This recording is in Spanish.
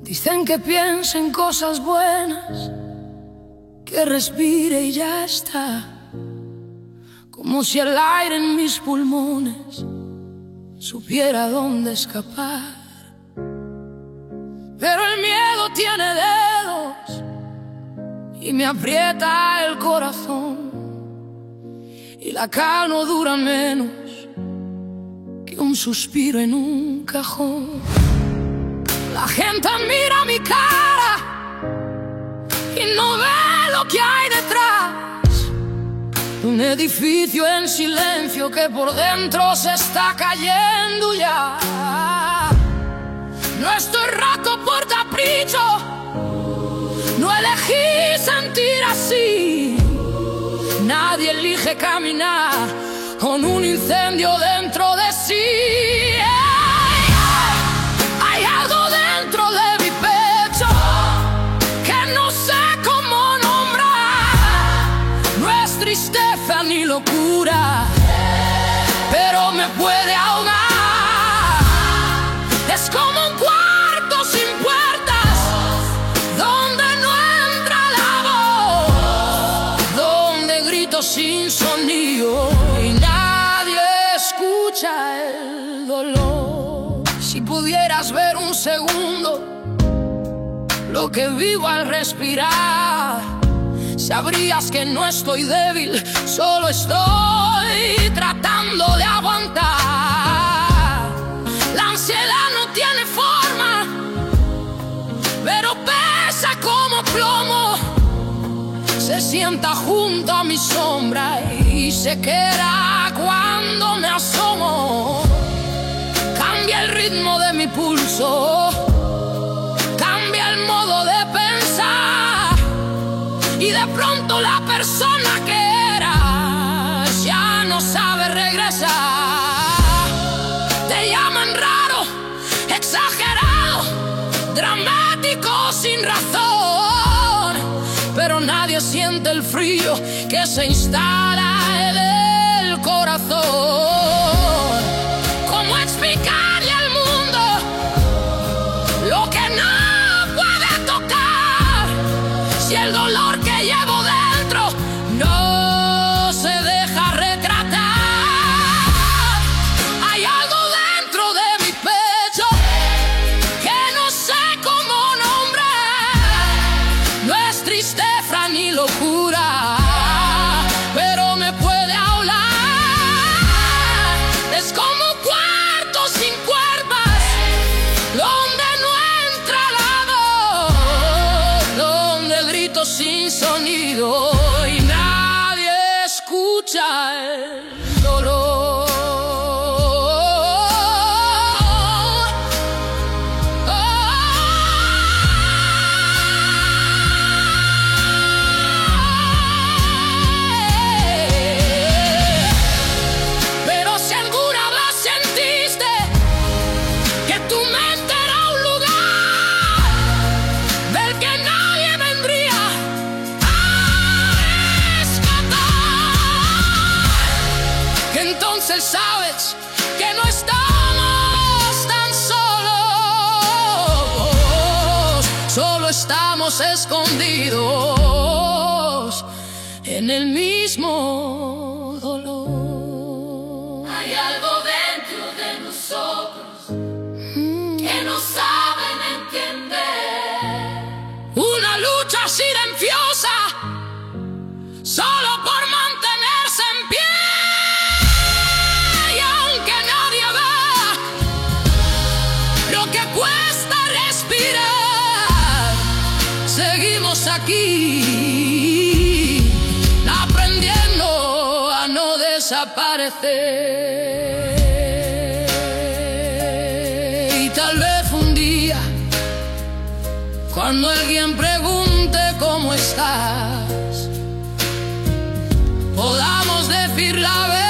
Dicen que piense en cosas buenas, que respire y ya está. Como si el aire en mis pulmones supiera dónde escapar. Pero el miedo tiene dedos y me aprieta el corazón, y la calma no dura menos que un suspiro en un cajón. La gente mira mi cara y no ve lo que hay detrás de un edificio en silencio que por dentro se está cayendo ya. No estoy roto por capricho, no elegí sentir así. Nadie elige caminar con un incendio dentro de sí. Hay algo dentro de mi pecho que no sé cómo nombrar. No es tristeza ni locura, pero me puede ahogar. Es como un cuarto sin puertas, donde no entra la voz, donde grito sin sonido y nadie escucha el dolor. Si pudieras ver un segundo lo que vivo al respirar, sabrías que no estoy débil, solo estoy tratando de aguantar. La ansiedad no tiene forma, pero pesa como plomo. Se sienta junto a mi sombra y se queda cuando me asomo. Cambia el ritmo de mi pulso, cambia el modo de pensar, y de pronto la persona que era ya no sabe regresar. Te llaman raro, exagerado, dramático sin razón, pero nadie siente el frío que se instala en el corazón. ¿Cómo explicarle al mundo lo que no puede tocar, si el dolor que llevo dentro no se deja retratar? Hay algo dentro de mi pecho que no sé cómo nombrar. No es tristeza ni locura, pero me puede ahogar. Es como un cuarto sin cuerdas, donde no entra la voz, donde grito sin sonido y nadie escucha el dolor. Pero si alguna vez sentiste que tu mente era un lugar del que nadie vendría a rescatar, que entonces sabes que no estamos tan solos, solo estamos escondidos en el mismo dolor. Hay algo dentro de nosotros que no saben entender. Una lucha silenciosa solo por mantenerse en pie. Y aunque nadie vea lo que cuesta respirar, seguimos aquí, aprendiendo a no desaparecer. Y tal vez un día, cuando alguien pregunte cómo estás, podamos decir la verdad.